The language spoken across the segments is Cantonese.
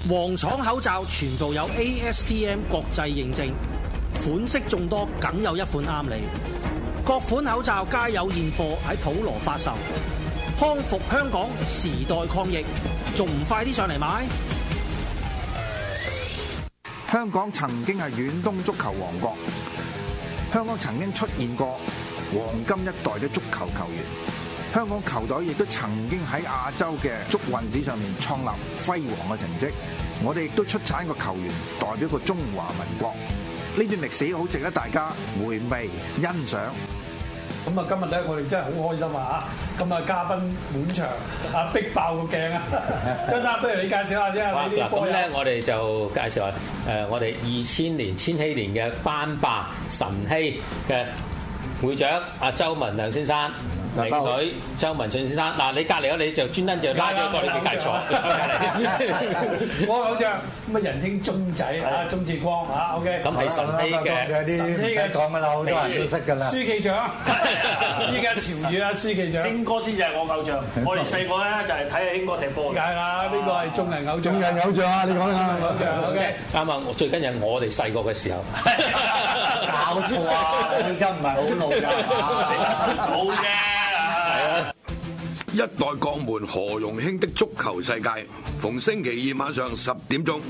黃廠口罩全部有 ASTM 國際認證，款式眾多，梗有一款啱你。各款口罩皆有現貨喺普羅發售，康復香港，時代抗疫，仲唔快啲上嚟買？ 香港曾經係遠東足球王國，香港曾經出現過黃金一代嘅足球球員，香港球隊亦都曾經喺亞洲嘅足運史上面創立輝煌嘅成績。我哋亦都出產個球員代表過中華民國，呢段歷史好值得大家回味欣賞。 咁啊，今日咧我哋真係好開心啊！咁啊，嘉賓滿場啊，逼爆個鏡啊！張生，不如你介紹下先啊！ 嗱，咁咧我哋就介紹下我哋千禧年嘅班霸晨曦嘅會長阿周文亮先生。名女周文信先生，嗱你隔離嗰你就專登就拉咗過嚟俾介紹。 我偶像咁啊，人稱鐘仔啊，鐘志光啊 ，OK。 咁係晨曦嘅講㗎啦，好多人都識㗎啦。 書記長，依家潮語啊，書記長。 興哥先至係我偶像，我哋細個咧就係睇阿興哥踢波。 係啦，呢個係眾人偶像。 眾人偶像啊！你講啦， 偶像 OK。 啱啊！最緊要我哋細個嘅時候。 搞錯啊！你而家唔係好老㗎， 早啫。 一代國門何容興的足球世界，逢星期二晚上10點鐘。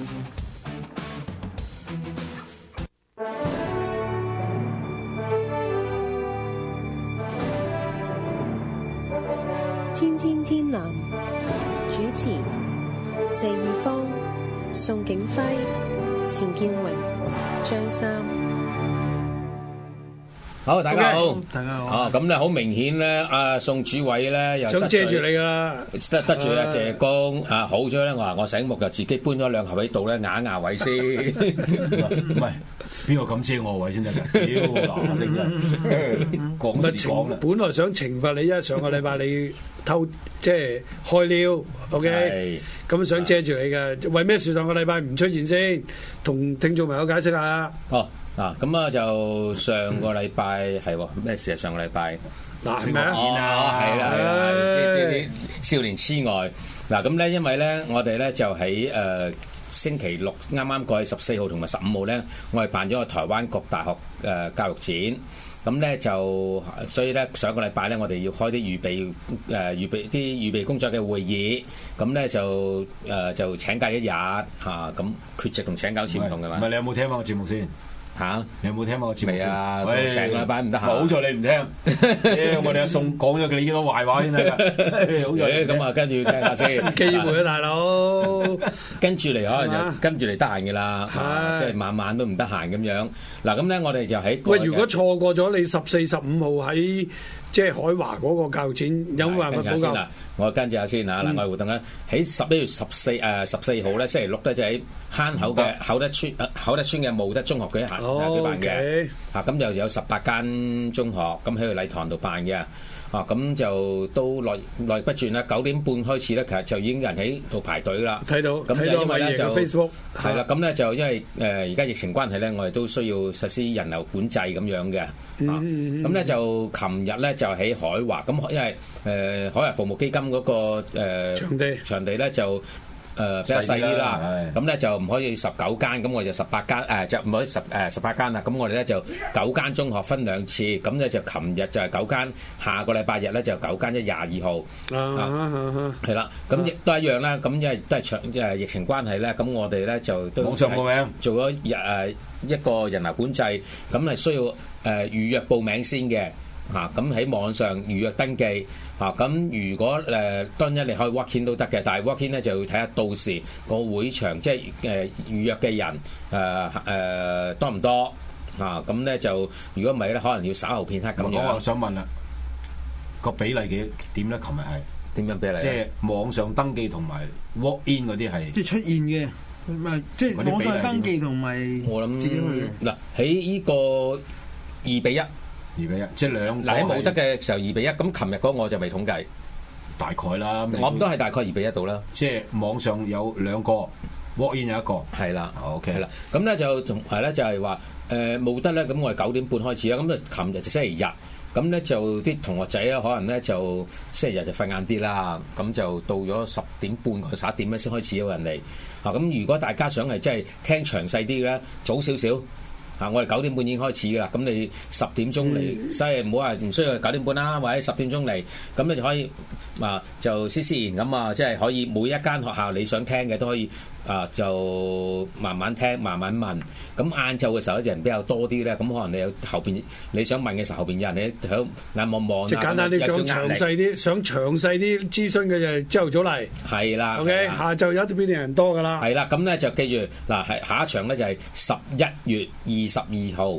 天天天藍主持謝義方、宋景輝、錢建榮、張三。 好，大家好， 大家好。 啊，咁咧好明顯咧，阿宋主委咧又想遮住你噶啦， 得罪阿謝公啊，好咗咧，我話我醒目就自己搬咗兩盒喺度咧，壓壓位先。 唔係邊個咁遮我位先得㗎？屌嗱聲啫，講時講啦。 本來想懲罰你，因為上個禮拜你偷即係開撩 ，OK，咁想遮住你嘅，為咩事上個禮拜唔出現先？同聽眾朋友解釋下。 哦。嗱，咁啊就上個禮拜係咩事啊？上個禮拜嗱，係咪啊？ 係啦，啲少年痴呆。嗱，咁咧，因為咧，我哋咧就喺星期六啱啱過去14號同埋15號咧，我哋辦咗個台灣各大學教育展。咁咧就所以咧上個禮拜咧，我哋要開啲預備工作嘅會議。咁咧就請假一日嚇，咁缺席同請假好似唔同嘅嘛。 唔係你有冇聽翻個節目先？ 嚇！ 你有冇聽過個節目先？ 啊，成個禮拜唔得閒。 好在你唔聽，我哋阿宋講咗你幾多壞話先得㗎。好在咁啊，跟住聽下先。 機會啊，大佬！ 跟住嚟可能就跟住嚟得閒嘅啦，即係晚晚都唔得閒咁樣。嗱，咁咧我哋就喺喂，如果錯過咗你14、15號喺即係海華嗰個教育展，有冇辦法補救？ 我跟住下先嚇，嗱，我哋活動咧喺11月14號咧，星期六咧就喺坑口嘅厚德村嘅慕德中學舉辦嘅，嚇咁就有18間中學咁喺個禮堂度辦嘅。咁就都耐不絕啦。9點半開始咧，其實就已經有人喺度排隊啦。 睇到， 咁因為咧就 Facebook 係啦，咁咧就因為而家疫情關係咧，我哋都需要實施人流管制咁樣嘅。咁咧就琴日咧就喺海華，咁因為海華服務基金嗰個場地咧就比較細啲啦，咁咧就唔可以19間，咁我哋就18間，就唔可以18間啦。咁我哋咧就9間中學分2次，咁咧就琴日就係9間，下個禮拜日咧就9間，即係22號。係啦，咁亦都一樣啦。咁因為都係疫情關係咧，咁我哋咧就都網上報名做咗一個人流管制，咁係需要預約報名先嘅。咁喺網上預約登記。咁如果當然你可以 walk in 都得嘅，但係 walk in 咧就要睇下到時個會場即係預約嘅人多唔多咁咧就如果唔係咧，可能要稍後片刻咁樣。 我想問啦，個比例點咧？琴日係點樣比例？ 即係網上登記同埋 walk in 嗰啲係即係出現嘅，唔係即係網上登記同埋我諗自己去嗱喺呢個2比1。 2比1，即係兩個。 嗱喺冇得嘅時候2比1，咁琴日嗰個我就未統計， 大概啦。 我諗都係大概2比1度啦。 即係網上有2個 ，walk in 有1個。 係啦 ，OK 係啦。咁咧就同係咧就係話冇得咧，咁我哋9點半開始啦。咁啊，琴日就星期日， 咁咧就啲同學仔咧可能咧就星期日就瞓晏啲啦，咁就到咗10點半或者11點咧先開始有人嚟。咁如果大家想係真係聽詳細啲嘅咧，早少少。我哋9點半已經開始㗎啦，咁你10點鐘嚟，所以唔好話唔需要9點半啦，或者10點鐘嚟，咁你就可以就施然咁即係可以每一間學校你想聽嘅都可以就慢慢聽，慢慢問。咁晏晝嘅時候咧人比較多啲咧，咁可能你有後邊你想問嘅時候，後邊有人你喺眼望望即係簡單啲講，詳細啲，想詳細啲諮詢嘅就朝頭早嚟。係啦。OK，下晝有啲邊啲人多㗎啦。係啦， 咁咧就記住嗱，係下一場咧就係11月22號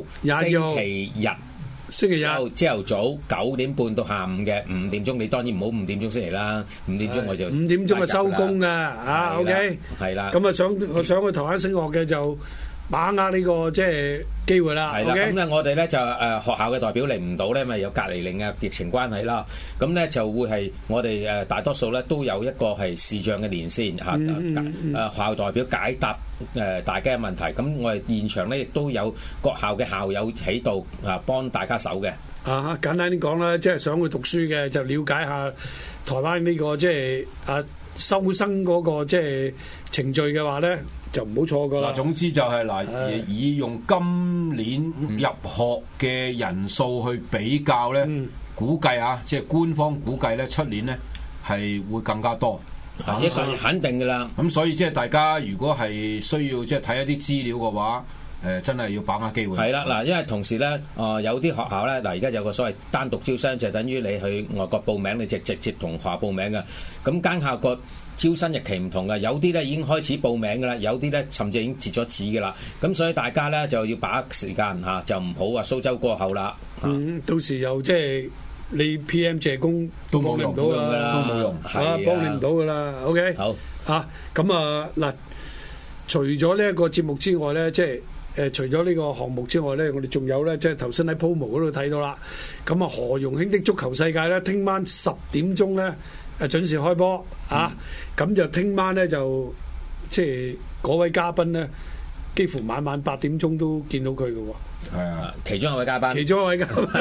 星期日朝頭早9點半到下午嘅5點鐘，你當然唔好5點鐘先嚟啦，5點鐘我就 5點鐘就收工㗎，OK。係啦。咁我想去台灣升學嘅就把握呢個即係機會啦。 係啦，咁咧我哋咧就學校嘅代表嚟唔到咧，咪有隔離令嘅疫情關係啦。咁咧就會係我哋大多數咧都有一個係視像嘅連線學校代表解答大家嘅問題。咁我哋現場咧亦都有各校嘅校友喺度幫大家手嘅。 簡單啲講啦，即係想去讀書嘅就了解下台灣呢個即係收生嗰個即係程序嘅話咧，就唔好錯過啦。 總之就係以用今年入學嘅人數去比較咧，估計即係官方估計咧，出年咧係會更加多。 呢個肯定㗎啦。 咁所以即係大家如果係需要即係睇一啲資料嘅話，真係要把握機會。 係啦，嗱，因為同時咧，有啲學校咧，嗱，而家有個所謂單獨招生，就等於你去外國報名，你直接同學校報名嘅。咁間校個招生日期唔同嘅，有啲咧已經開始報名㗎啦，有啲咧甚至已經截咗紙㗎啦。咁所以大家咧就要把握時間就唔好話蘇州過後啦。 到時又即係你 PM 謝工都幫你唔到㗎啦， 都冇用， 幫你唔到㗎啦。OK，好咁嗱，除咗呢一個節目之外咧，即係。除咗呢個項目之外咧，我哋仲有咧，即係頭先喺 Promo 嗰度睇到啦。咁何容興的足球世界咧，聽晚10點鐘咧，準時開波咁就聽晚咧就即係嗰位嘉賓咧，幾乎晚8點鐘都見到佢嘅喎。 係啊，其中一位嘉賓， 其中一位嘉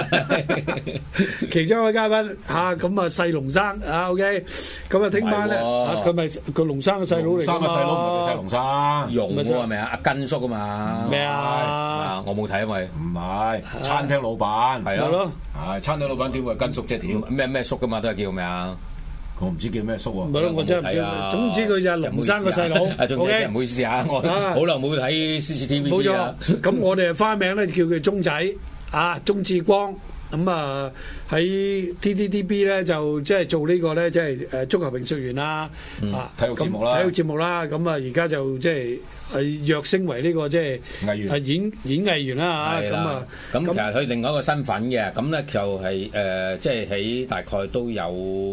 賓咁細龍生OK，咁聽晚咧佢咪個龍生嘅細佬嚟㗎嘛？ 生嘅細佬唔係細龍生， 容喎係咪啊？阿根叔啊嘛？ 咩啊？ 我冇睇，因為唔係餐廳老闆係咯， 餐廳老闆點會根叔啫？屌咩叔㗎嘛？都係叫咩啊？ 我唔知叫咩叔喎。 唔係咯，我真係唔知。總之佢就係龍生個細佬。 總之唔好意思我好耐冇睇 CCTV。 冇錯。咁我哋花名咧叫佢鐘仔鐘志光。咁喺 TTTB 咧就即係做呢個咧，即係足球評述員啦。 體育節目啦。 咁而家就即係躍升為呢個即係演藝員啦。 咁其實佢另外一個身份嘅，咁咧就係即係喺大概都有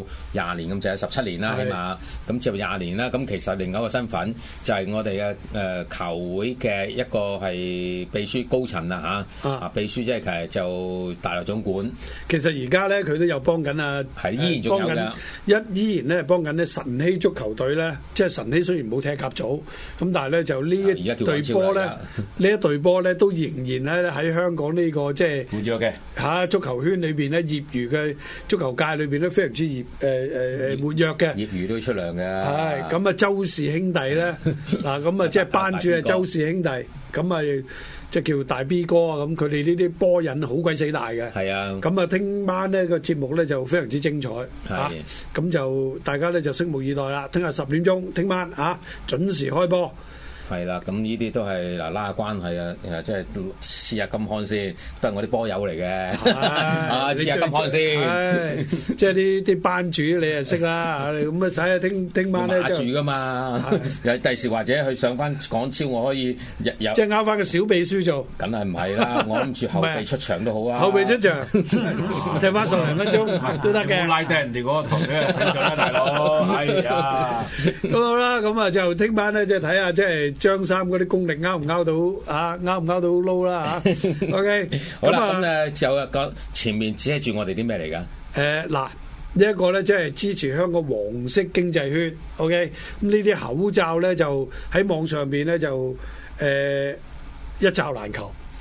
20年咁，就係17年啦，起碼咁就20年啦。咁其實另外一個身份就係我哋嘅球會嘅一個係秘書高層啦秘書即係其實就大陸總管。 其實而家咧佢都有幫緊依然仲有嘅， 依然咧幫緊咧晨曦足球隊咧，即係晨曦雖然冇踢甲組，咁但係咧就呢一隊波咧，都仍然咧喺香港呢個即係活躍嘅足球圈裏邊咧，業餘嘅足球界裏邊咧非常之活躍嘅， 業餘都出糧嘅。 係咁周氏兄弟咧咁即係班主係周氏兄弟，咁即係叫大 B 哥咁佢哋呢啲波癮好鬼死大嘅。 係啊， 咁聽晚呢個節目咧就非常之精彩咁就大家咧就拭目以待啦。聽日10點鐘，聽晚準時開波。 係啦，咁呢啲都係拉下關係即係黐下金康先，都係我啲波友嚟嘅。黐下金康先， 即係啲班主你係識啦。咁使下聽晚咧就住噶嘛。有第時或者去上翻港超，我可以即係拗翻個小秘書做。 梗係唔係啦，我諗住後備出場都好啊。 後備出場，踢翻10零分鐘都得嘅。 拉低人哋嗰個頭嘅成長啦，大佬。係啊， 咁好啦，咁就聽晚咧即係睇下即係。張三嗰啲功力拗唔拗到拗唔拗到撈啦OK， 好啦，咁有一個前面指住我哋啲咩嚟㗎？ 呢一個咧即係支持香港黃色經濟圈 OK， 咁呢啲口罩咧就喺網上邊咧就一罩難求。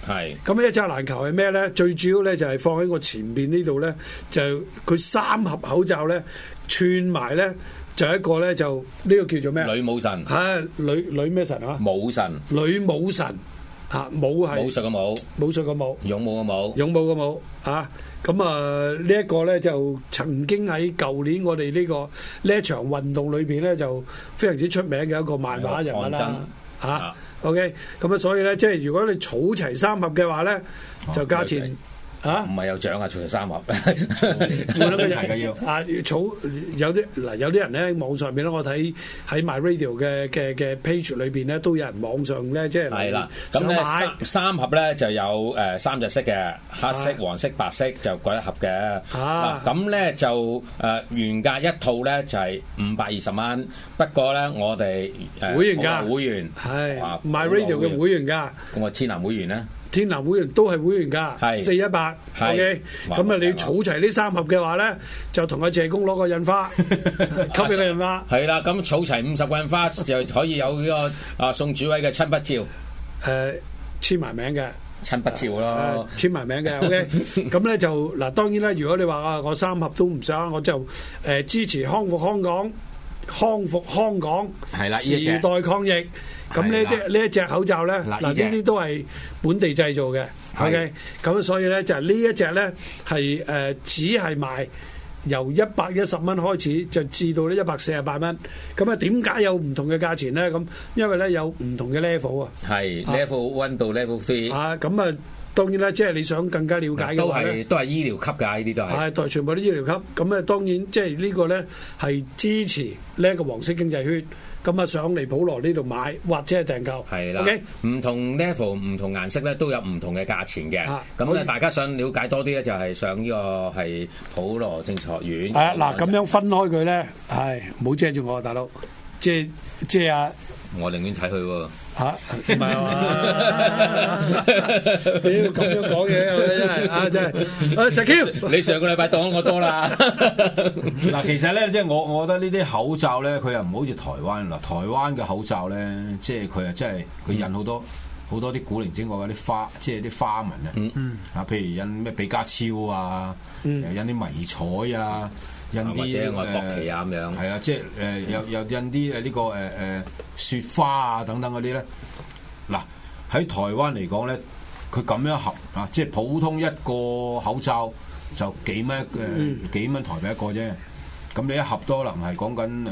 係。 咁一隻籃球係咩咧？最主要咧就係放喺我前邊呢度咧，就佢3盒口罩咧串埋咧，就一個咧就呢個叫做咩？ 女武神。 係女咩神啊？ 武神。 女武神嚇，武係武術嘅武。 武術嘅武。 勇武嘅武。 勇武嘅武啊！咁啊，呢一個咧就曾經喺舊年我哋呢一場運動裏邊咧就非常之出名嘅一個漫畫人物啦嚇。OK， 咁啊，所以咧即係如果你儲齊3盒嘅話咧，就價錢。啊！ 唔係有獎啊，除咗3盒， 換一齊嘅要啊！儲有啲嗱，有啲人咧網上面咧，我睇喺 MyRadio 嘅 page 裏邊咧，都有人網上咧即係係啦。咁咧3盒咧就有3隻色嘅，黑色、黃色、白色就各一盒嘅。嗱咁咧就原價一套咧就係520蚊，不過咧我哋會員價會員係 MyRadio 嘅會員價。 咁我天藍會員咧？ 天藍會員都係會員價，418，OK。咁啊，你儲齊呢3盒嘅話咧，就同阿謝公攞個印花，吸俾個印花。 係啦，咁儲齊50個印花就可以有呢個宋主委嘅親筆照， 簽埋名嘅親筆照咯， 簽埋名嘅 OK。咁咧就嗱，當然啦，如果你話我3盒都唔想，我就支持康復香港， 係啦， 時代抗疫。咁呢一隻口罩咧，嗱呢啲都係本地製造嘅 ，OK。咁所以咧就係呢一隻咧係只係賣由110蚊開始，就至到呢148蚊。咁啊點解有唔同嘅價錢咧？咁因為咧有唔同嘅 level 啊。 係 level 1到 level 3。 啊，咁啊當然啦，即係你想更加了解嘅話咧， 都係醫療級㗎，呢啲都係。 係全部都醫療級。咁啊當然即係呢個咧係支持呢一個黃色經濟圈。咁啊，上嚟普羅呢度買或者係訂購， 係啦。唔同 level、唔同顏色咧，都有唔同嘅價錢嘅。咁咧，大家想了解多啲咧，就係上呢個係普羅政治學院。 係嗱，咁樣分開佢咧，係冇遮住我啊，大佬，即係啊！ 我寧願睇佢喎。 嚇，唔係嘛？屌咁樣講嘢，真係啊，真係。石 Q， 你上個禮拜當我多啦。 嗱，其實咧，即係我覺得呢啲口罩咧，佢又唔好似台灣嗱，台灣嘅口罩咧，即係佢啊，真係佢印好多啲古靈精怪嗰啲花，即係啲花紋啊。啊，譬如印咩比加超啊，印啲迷彩啊。印啲或者外國旗啊咁樣， 係啊，即係又印啲呢個雪花啊等等嗰啲咧。嗱喺台灣嚟講咧，佢咁樣盒啊，即係普通一個口罩就幾蚊台幣一個啫。咁你一盒都可能係講緊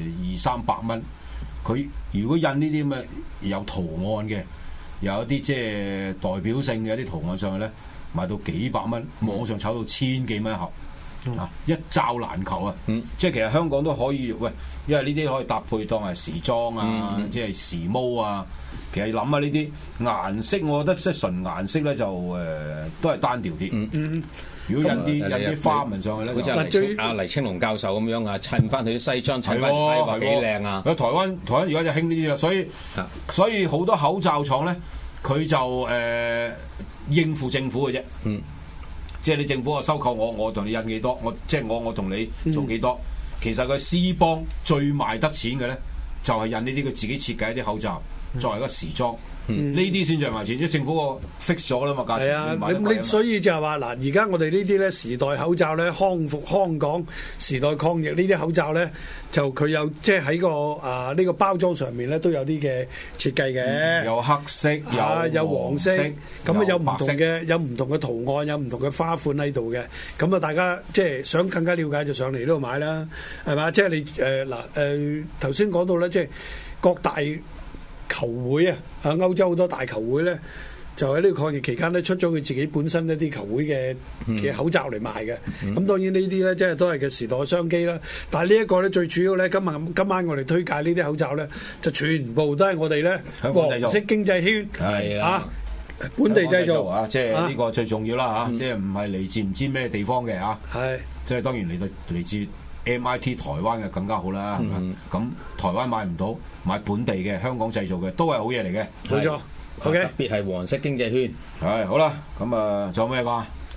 200-300蚊。佢如果印呢啲咁嘅有圖案嘅，有一啲即係代表性嘅一啲圖案上去咧，賣到幾百蚊，網上炒到千幾蚊一盒。啊！一罩難求啊！即係其實香港都可以喂，因為呢啲可以搭配當係時裝啊，即係時髦啊。其實諗下呢啲顏色，我覺得即係純顏色咧就都係單調啲。如果印啲花紋上去咧， 好似阿黎青龍教授咁樣啊，襯翻佢啲西裝，襯翻睇話幾靚啊！ 台灣而家就興呢啲啦，所以好多口罩廠咧，佢就應付政府嘅啫。即係你政府啊收購我同你印幾多，我同你做幾多。其實佢私邦最賣得錢嘅咧，就係印呢啲佢自己設計一啲口罩，作為一個時裝。呢啲先最賣錢，因為政府個 fix 咗啦嘛價錢。 係啊，你所以就係話嗱，而家我哋呢啲咧時代口罩咧，康復香港時代抗疫呢啲口罩咧，就佢有即係喺個呢個包裝上面咧都有啲嘅設計嘅， 有黑色， 有黃色，咁啊有唔同嘅圖案，有唔同嘅花款喺度嘅。咁啊，大家即係想更加了解就上嚟呢度買啦，係嘛？即係你頭先講到咧，即係各大球會啊，歐洲好多大球會咧，就喺呢個抗疫期間咧出咗佢自己本身一啲球會嘅口罩嚟賣嘅。咁當然呢啲咧，即係都係嘅時代商機啦。但係呢一個咧，最主要咧，今晚我哋推介呢啲口罩咧，就全部都係我哋咧黃色經濟圈係啊， 本地製造啊，即係呢個最重要啦嚇，即係唔係嚟自唔知咩地方嘅嚇。係，即係當然嚟自MIT 台灣嘅更加好啦，係嘛？咁台灣買唔到，買本地嘅香港製造嘅都係好嘢嚟嘅。 冇錯，OK。 特別係黃色經濟圈。 係好啦，咁仲有咩講？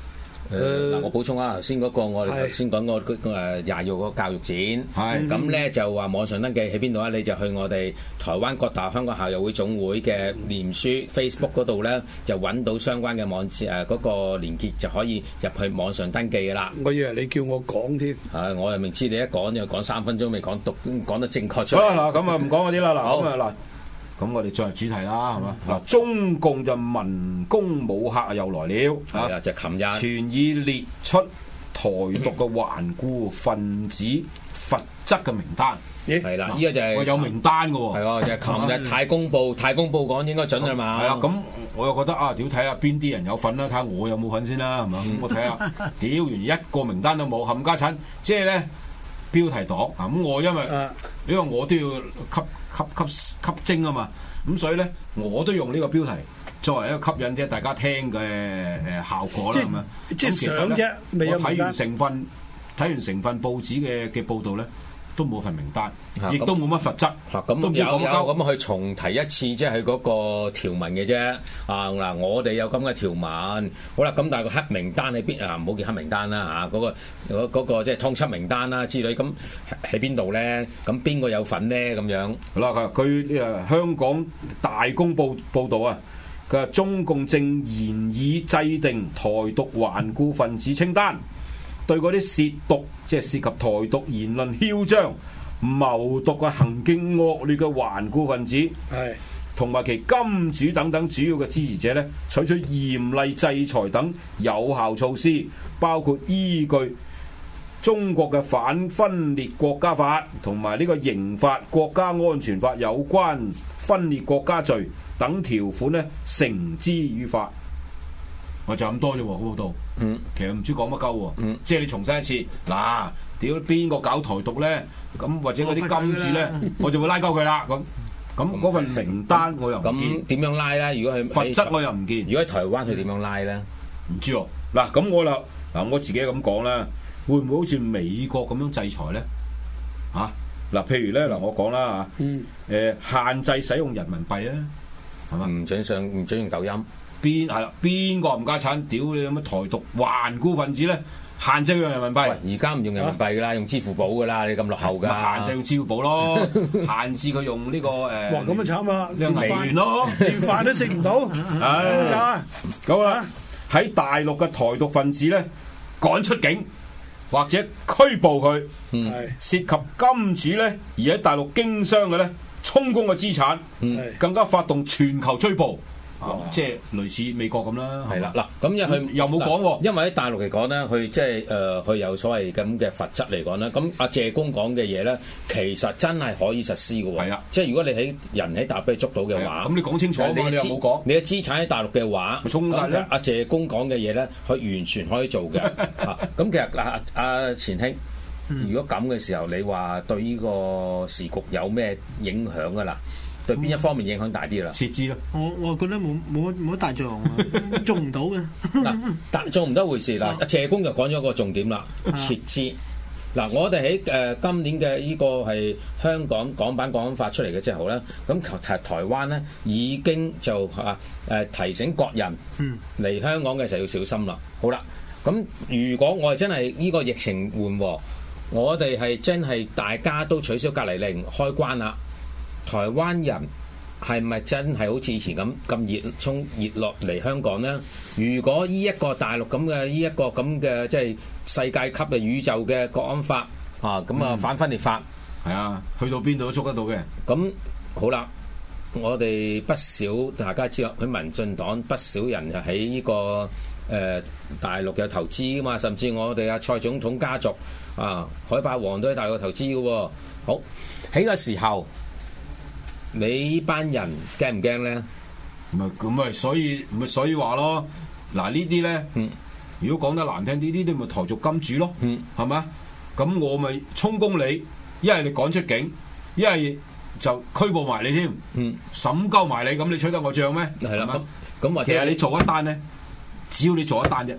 嗱，我補充啊，頭先嗰個我哋頭先講個廿號個教育展，咁咧就話網上登記喺邊度啊？你就去我哋台灣各大香港校友會總會嘅臉書 Facebook 嗰度咧，就揾到相關嘅網址嗰個連結，就可以入去網上登記㗎啦。 我以為你叫我講添， 我又明知你一講就講3分鐘未講得正確出嚟。 好啦，嗱咁啊唔講嗰啲啦，嗱咁啊嗱。咁我哋進入主題啦，係嘛？嗱，中共就文攻武嚇又來了， 係啊，就琴日全已列出台獨嘅頑固分子罰則嘅名單。 係啦，依個就係有名單嘅喎。係喎，就係琴日太公報講應該準啦嘛。 係啊，咁我又覺得啊，屌睇下邊啲人有份啦，睇下我有冇份先啦，係嘛？咁我睇下，屌完一個名單都冇，冚家鏟，即係咧標題黨啊！咁我因為我都要吸睛啊嘛，咁所以咧我都用呢個標題作為一個吸引啫大家聽嘅效果啦，係咪？ 即係想啫， 我睇完成份報紙嘅報導咧，都冇份名單，亦都冇乜罰則。 咁有咁去重提一次，即係佢嗰個條文嘅啫。嗱，我哋有咁嘅條文，好啦，咁但係個黑名單喺邊啊？唔好叫黑名單啦嚇，嗰個即係通緝名單啦之類，咁喺邊度咧？咁邊個有份咧？咁樣好啦，佢香港大公報導啊，佢話中共正研議制定台獨頑固分子清單。對嗰啲褻瀆，即係涉及台獨言論囂張、謀獨嘅行徑惡劣嘅頑固分子，同埋其金主等等主要嘅支持者咧，採取嚴厲制裁等有效措施，包括依據中國嘅反分裂國家法同埋呢個刑法、國家安全法有關分裂國家罪等條款咧，繩之於法。我就咁多啫喎，報道。其實唔知講乜鳩喎。即係你重申一次，嗱，屌邊個搞台獨咧？咁或者嗰啲金主咧，我就會拉鳩佢啦。咁嗰份名單我又唔見。 咁點樣拉咧？如果佢罰則我又唔見。 如果喺台灣佢點樣拉咧？ 唔知喎。嗱咁我自己咁講啦，會唔會好似美國咁樣制裁咧？嗱，譬如咧我講啦限制使用人民幣啊，係嘛？唔準用抖音。邊個唔家產屌你咁乜台獨頑固分子咧？限制用人民幣， 而家唔用人民幣噶啦，用支付寶噶啦，你咁落後噶。 限制用支付寶咯，限制佢用呢個哇咁啊慘啊！ 連微元咯， 連飯都食唔到。 咁啊喺大陸嘅台獨分子咧，趕出境或者拘捕佢。涉及金主咧而喺大陸經商嘅咧，充公嘅資產，更加發動全球追捕。即係類似美國咁啦， 係啦，嗱咁又冇講喎， 因為喺大陸嚟講咧，佢即係佢有所謂咁嘅罰則嚟講咧，咁阿謝公講嘅嘢咧，其實真係可以實施嘅喎，係啊，即係如果你喺大陸俾捉到嘅話， 咁你講清楚，你又冇講， 你嘅資產喺大陸嘅話， 咁阿謝公講嘅嘢咧，佢完全可以做嘅，咁其實嗱，阿錢兄，如果咁嘅時候，你話對呢個時局有咩影響㗎啦？對邊一方面影響大啲啦？ 撤資咯， 我覺得冇乜大作用啊，做唔到嘅。 嗱，做唔到一回事啦。阿謝公就講咗個重點啦，撤資。嗱，我哋喺今年嘅呢個係香港港版國安法出嚟嘅之後咧，咁其實台灣咧已經就提醒國人嚟香港嘅時候要小心啦。好啦，咁如果我哋真係呢個疫情緩和，我哋係真係大家都取消隔離令開關啦。台灣人係咪真係好似以前咁熱落嚟香港呢？如果呢一個大陸咁嘅呢一個咁嘅即係世界級嘅宇宙嘅國安法咁反分裂法係啊，去到邊度都捉得到嘅。 咁好啦，我哋不少大家知道，喺民進黨不少人就喺呢個大陸有投資噶嘛，甚至我哋阿蔡總統家族海霸王都喺大陸投資嘅喎。好喺個時候。你呢班人驚唔驚咧？ 咁所以話咯。嗱呢啲咧，如果講得難聽啲，呢啲咪台獨金主咯，係嘛？咁我咪充公你，一係你趕出境，一係就拘捕埋你添，審鳩埋你，咁你吹得我脹咩？ 係啦，咁或者其實你做一單咧，只要你做一單啫，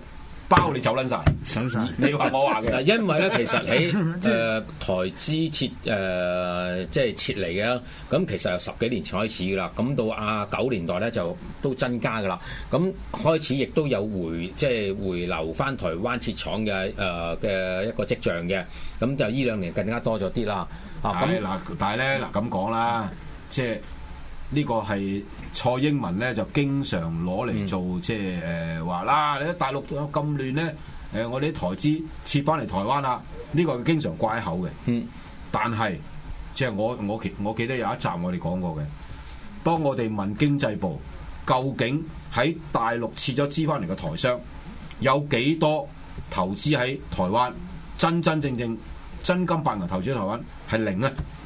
包你走撚晒，你話我話嘅。 嗱，因為咧其實喺台資即係撤離嘅，咁其實由10幾年前開始㗎啦，咁到90年代咧就都增加㗎啦，咁開始亦都有回流翻台灣設廠嘅一個跡象嘅，咁就呢2年更加多咗啲啦。咁嗱，但係咧咁講啦，即係呢個係蔡英文咧就經常攞嚟做即係話啦，你喺大陸咁亂咧，我哋啲台資撤翻嚟台灣啦，呢個佢經常掛喺口嘅。但係即係我記得有一集我哋講過嘅，當我哋問經濟部究竟喺大陸撤咗資翻嚟嘅台商有幾多投資喺台灣，真正真金白銀投資喺台灣係0啊！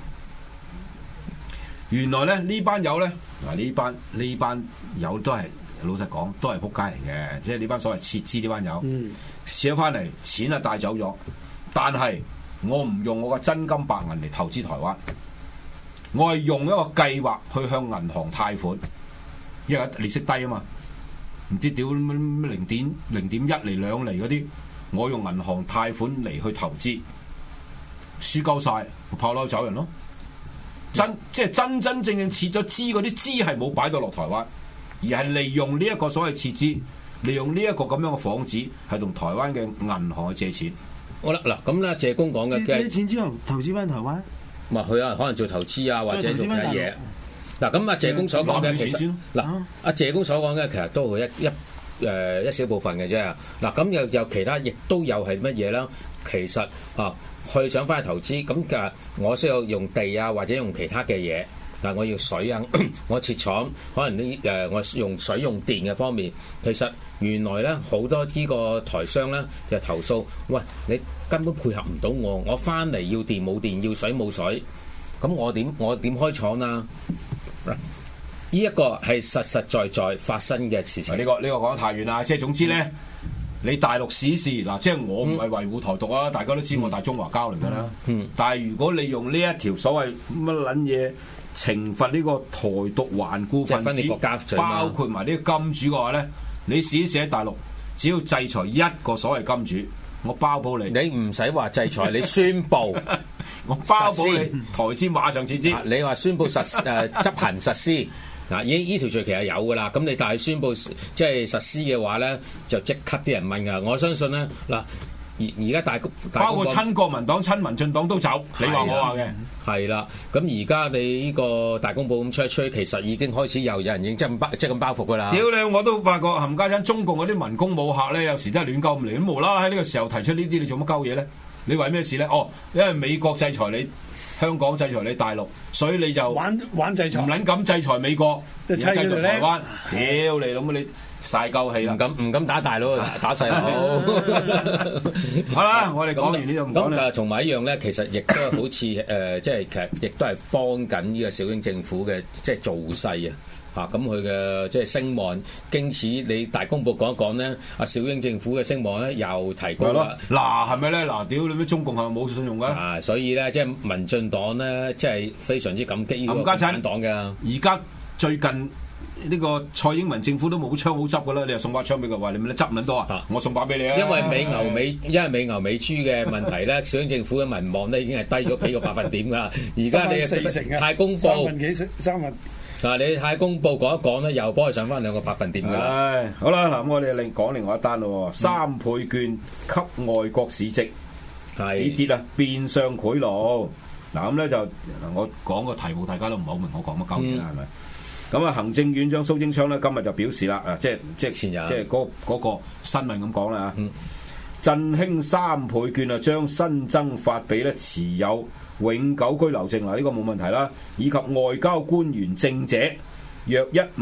原來咧呢班友咧嗱，呢班友都係老實講都係撲街嚟嘅，即係呢班所謂撤資呢班友撤咗翻嚟，錢啊帶走咗，但係我唔用我嘅真金白銀嚟投資台灣，我係用一個計劃去向銀行貸款，因為利息低啊嘛，唔知屌0.1厘、2厘嗰啲，我用銀行貸款嚟去投資，輸鳩晒，炮樓走人咯。即係真正撤咗資嗰啲資係冇擺到落台灣，而係利用呢一個所謂撤資，利用呢一個咁樣嘅幌子，係同台灣嘅銀行去借錢。 好啦，嗱咁咧，謝公講嘅借錢之後投資翻台灣， 唔係佢可能做投資啊，或者做其他嘢。嗱咁謝公所講嘅其實謝公所講嘅其實都係一小部分嘅啫。嗱咁有其他，亦都有係乜嘢啦？其實佢想翻去投資，咁我需要用地啊，或者用其他嘅嘢，但係我要水啊，我設廠，可能我用水用電嘅方面，其實原來咧好多呢個台商咧就投訴，喂，你根本配合唔到我翻嚟要電冇電，要水冇水，咁我點開廠啊？呢一個係實在發生嘅事情。 呢個講得太遠啦，即係總之咧。你大陸史事嗱，即係我唔係維護台獨啊，大家都知我大中華膠嚟㗎啦。但係如果你用呢一條所謂乜撚嘢懲罰呢個台獨頑固分子，包括埋呢個金主嘅話咧，你試一試喺大陸，只要制裁一個所謂金主，我包保你。 你唔使話制裁，你宣佈， 我包保你台資馬上撤資。 你話宣佈執行實施。嗱，呢條罪其實有㗎啦，咁你但係宣佈即係實施嘅話咧，就即刻啲人問㗎。我相信咧，嗱，而家大包括親國民黨、親民進黨都走，你話我話嘅係啦。咁而家你呢個大公報咁吹，其實已經開始有人已經即係咁包袱㗎啦。 屌你！我都發覺冚家鏟中共嗰啲民工武客咧，有時真係亂鳩咁嚟，咁無啦啦喺呢個時候提出呢啲，你做乜鳩嘢咧？你為咩事咧？因為美國制裁你。香港制裁你大陸，所以你就玩制裁， 唔撚敢制裁美國，制裁台灣。屌你老母你晒鳩氣啦！ 唔敢打大佬，打細佬。 好啦，我哋講完呢度唔講啦。 咁同埋一樣咧，其實亦都係好似即係其實亦都係幫緊呢個小英政府嘅即係造勢啊！咁佢嘅即係聲望，經此你大公報講一講咧，阿小英政府嘅聲望咧又提高啦。 嗱係咪咧？嗱屌你咩中共係咪冇信用㗎？ 所以咧即係民進黨咧，即係非常之感激呢個共產黨嘅。 而家最近呢個蔡英文政府都冇槍好執㗎啦，你又送把槍俾佢，話你咪執唔多啊？我送把俾你啊！ 因為美牛美豬嘅問題咧，小英政府嘅民望咧已經係低咗幾個百分點㗎啦。而家你太公報三分。 你太公報講一講咧，又幫佢上翻2個百分點㗎啦。 好啦，嗱咁我哋講另外一單咯，3倍券給外國市籍，使節啊變相賄賂。嗱咁咧就我講個題目，大家都唔係好明我講乜鳩嘢啦，係咪？咁啊，行政院長蘇貞昌咧今日就表示啦，即係嗰個新聞咁講啦嚇，振興3倍券啊，將新增發俾咧持有永久居留證嗱，呢個冇問題啦，以及外交官員證者約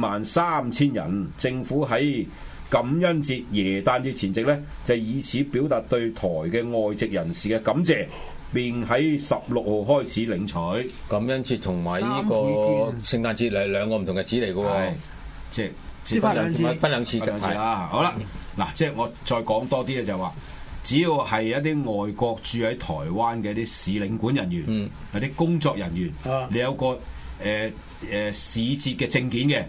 13000人。政府喺感恩節、耶誕節前夕咧，就以此表達對台嘅外籍人士嘅感謝，並喺16號開始領取。 感恩節同埋呢個聖誕節係2個唔同嘅日子嚟嘅喎， 即係分兩次啦。好啦，嗱，即係我再講多啲咧，就話。只要係一啲外國駐喺台灣嘅一啲使領館人員，有啲工作人員，你有個使節嘅證件嘅，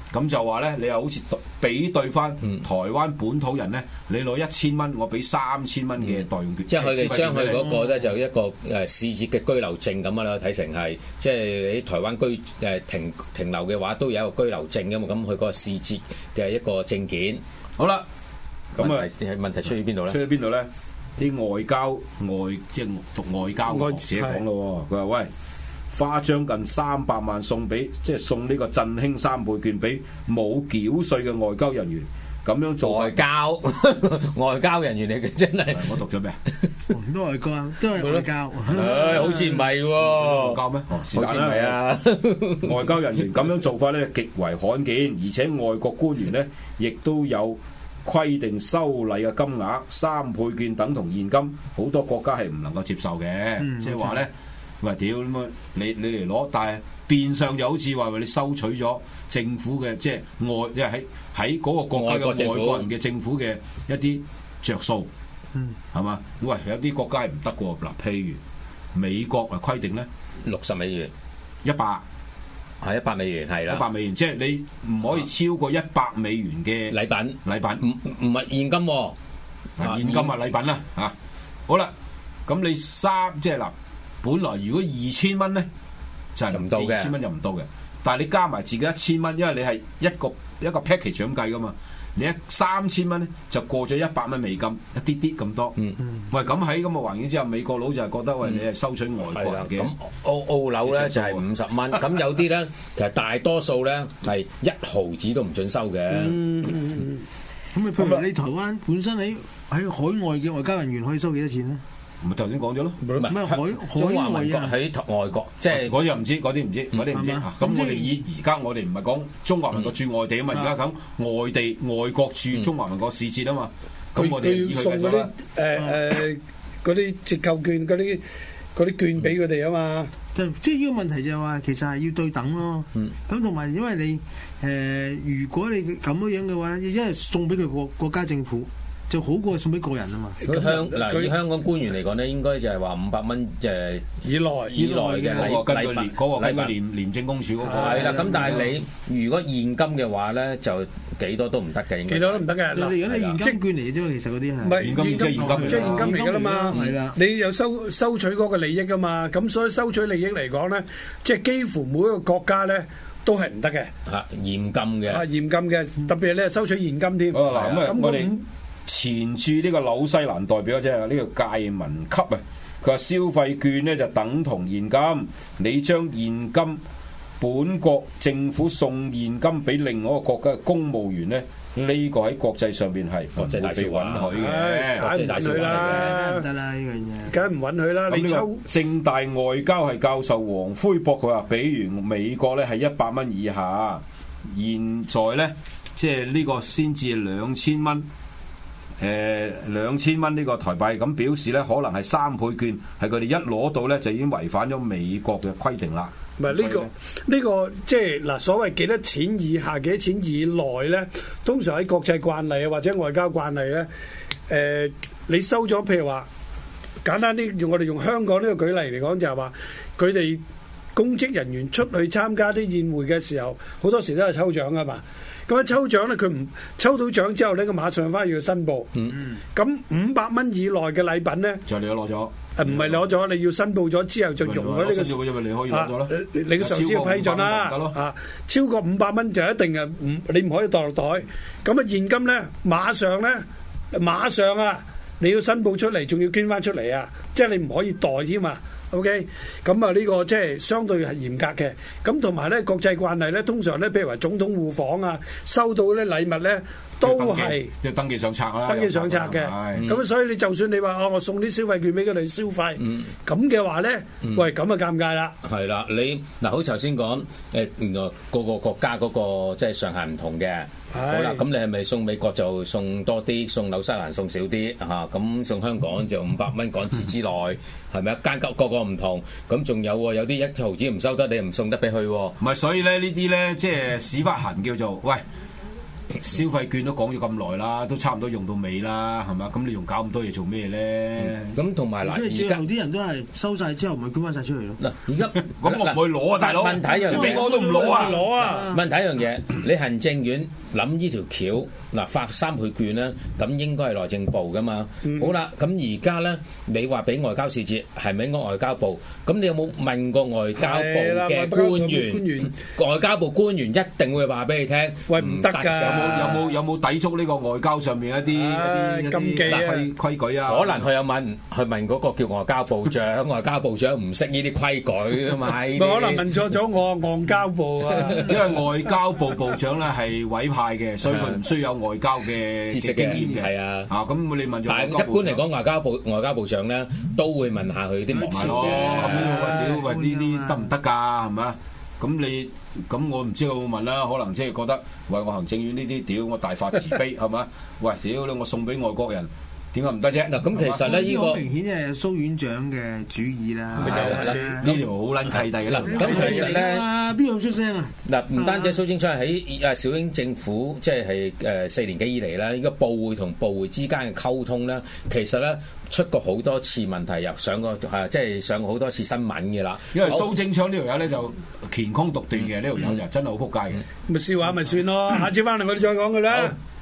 咁就話咧，你又好似比對翻台灣本土人咧，你攞1000蚊，我俾3000蚊嘅代用券。 即係佢哋將佢嗰個咧就一個使節嘅居留證咁啦，睇成係即係你喺台灣停留嘅話，都有一個居留證㗎嘛。咁佢嗰個使節嘅一個證件。 好啦，咁啊問題出於邊度咧？ 出於邊度咧？啲即係讀外交嘅學者講咯，佢話喂，花將近300萬送呢個振興3倍券俾冇繳稅嘅外交人員，咁樣做外交人員嚟嘅真係。 我讀咗咩？ 都外交，都係外交。 好似唔係喎， 外交咩？ 好似唔係啊！ 外交人員咁樣做法咧極為罕見，而且外國官員咧亦都有規定收禮嘅金額3倍券等同現金，好多國家係唔能夠接受嘅。即係話咧，喂屌咁啊！你嚟攞，但係變相就好似話你收取咗政府嘅即係喺嗰個國家嘅外國人嘅政府嘅一啲着數，係嘛？喂，有啲國家係唔得喎。嗱，譬如美國啊規定咧 60美元 100。 係100美元，係啦 ，100美元，即係你唔可以超過100美元嘅禮品， 唔係現金喎， 現金啊禮品啦嚇。好啦，咁你即係嗱，本來如果2000蚊咧就係唔到嘅，2000蚊就唔到嘅，但係你加埋自己1000蚊，因為你係一個 package 咁計噶嘛。你3000蚊咧就過咗100蚊美金，一啲啲咁多。喂，咁喺咁嘅環境之下，美國佬就係覺得喂，你係收取外國人嘅。 咁澳樓咧就係50蚊，咁有啲咧其實大多數咧係1毫子都唔準收嘅。 咁譬如你台灣本身喺海外嘅外交人員可以收幾多錢咧？ 咪頭先講咗咯， 唔係海外啊， 喺外國，即係嗰啲唔知，嗰啲唔知。咁我哋而家我哋唔係講中華民國駐外地啊嘛，而家講外國駐中華民國使節啊嘛。咁我哋要送嗰啲嗰啲折扣券嗰啲券俾佢哋啊嘛。 即係呢個問題就係話，其實係要對等咯。咁同埋因為你如果你咁樣嘅話，一係送俾佢國家政府。就好過送俾個人啊嘛。 以香港官員嚟講咧，應該就係話500蚊以內嘅禮物廉政公署嗰個係啦。咁但係你如果現金嘅話咧，就幾多都唔得嘅，應該幾多都唔得嘅。 你而家你現金券嚟嘅啫，其實嗰啲係唔係現金，即係現金嚟㗎啦嘛。 係啦， 你又收取嗰個利益㗎嘛。咁所以收取利益嚟講咧，即係幾乎每一個國家咧都係唔得嘅。 現金嘅。現金嘅，特別係咧收取現金添。 咁我哋前駐呢個紐西蘭代表即係呢個介文級啊，佢話消費券咧就等同現金，你將現金本國政府送現金俾另外一個國家嘅公務員咧，呢個喺國際上邊係國際大事允許嘅，國際大事啦， 唔得啦呢樣嘢， 梗係唔允許啦。 你抽政大外交系教授黃輝博佢話，比如美國咧係100蚊以下，現在咧即係呢個先至2000蚊。2000蚊呢個台幣，咁表示咧可能係3倍券，係佢哋一攞到咧就已經違反咗美國嘅規定啦。 唔係呢個即係嗱，所謂幾多錢以下幾多錢以內咧，通常喺國際慣例啊或者外交慣例咧，你收咗譬如話簡單啲，我哋用香港呢個舉例嚟講，就係話佢哋公職人員出去參加啲宴會嘅時候，好多時都係抽獎㗎嘛。咁樣抽獎咧，佢唔抽到獎之後咧，佢馬上翻去要申報。咁500蚊以內嘅禮品咧， 就你都攞咗。 唔係攞咗，你要申報咗之後就容許呢個。 因為你可以攞咗啦。 你嘅上司要批准啦。超過500蚊就一定係你唔可以袋落袋。咁啊現金咧，馬上啊，你要申報出嚟，仲要捐翻出嚟啊！即係你唔可以袋添啊。OK， 咁啊呢個即係相對係嚴格嘅，咁同埋咧國際慣例咧，通常咧譬如話總統互訪啊，收到啲禮物咧都係即係登記上冊啦， 登記上冊嘅。咁所以你就算你話我送啲消費券俾佢哋消費，咁嘅話咧，喂咁啊尷尬啦。 係啦，你嗱好似頭先講原來個個國家嗰個即係上限唔同嘅。好啦，咁你係咪送美國就送多啲，送紐西蘭送少啲嚇？咁送香港就500蚊港紙之內，係咪啊？間個個唔同，咁仲有啲1毫子唔收得，你唔送得俾佢喎。 唔係，所以咧呢啲咧即係屎忽痕叫做喂， 消費券都講咗咁耐啦，都差唔多用到尾啦，係嘛？咁你仲搞咁多嘢做咩咧？ 咁同埋嗱， 即係最後啲人都係收晒之後，咪捐翻晒出嚟咯。 嗱，而家咁我唔去攞啊，大佬！ 問題一樣嘢， 俾我都唔攞啊！ 攞啊！ 問題一樣嘢，你行政院諗呢條橋嗱發3倍券咧，咁應該係內政部噶嘛。好啦，咁而家咧，你話俾外交使節係咪應該外交部？咁你有冇問過外交部嘅官員？外交部官員一定會話俾你聽， 喂唔得㗎！ 有冇抵觸呢個外交上面一啲禁忌規矩啊？ 可能佢有問嗰個叫外交部長，外交部長唔識呢啲規矩啊嘛。 可能問錯咗我外交部啊， 因為外交部部長咧係委派嘅，所以佢唔需要有外交嘅知識經驗嘅。 係啊， 咁你問咗， 但係一般嚟講，外交部長咧都會問下佢啲幕僚嘅。 喂，呢啲得唔得㗎？係咪啊？咁我唔知佢有冇問啦，可能即係覺得喂，我行政院呢啲屌我大發慈悲係嘛？喂，屌你我送俾外國人。點解唔得啫？ 嗱，咁其實咧，呢個明顯係蘇院長嘅主意啦。 呢條好撚契弟啦。 咁其實咧， 邊個出聲啊？ 嗱，唔單止蘇貞昌喺小英政府，即係4年幾以嚟咧，呢個部會同部會之間嘅溝通咧，其實咧出過好多次問題，又上過即係上過好多次新聞嘅啦。 因為蘇貞昌呢條友咧就乾坤獨斷嘅，呢條友就真係好撲街嘅。 咪笑話咪算咯，下次翻嚟我哋再講佢啦。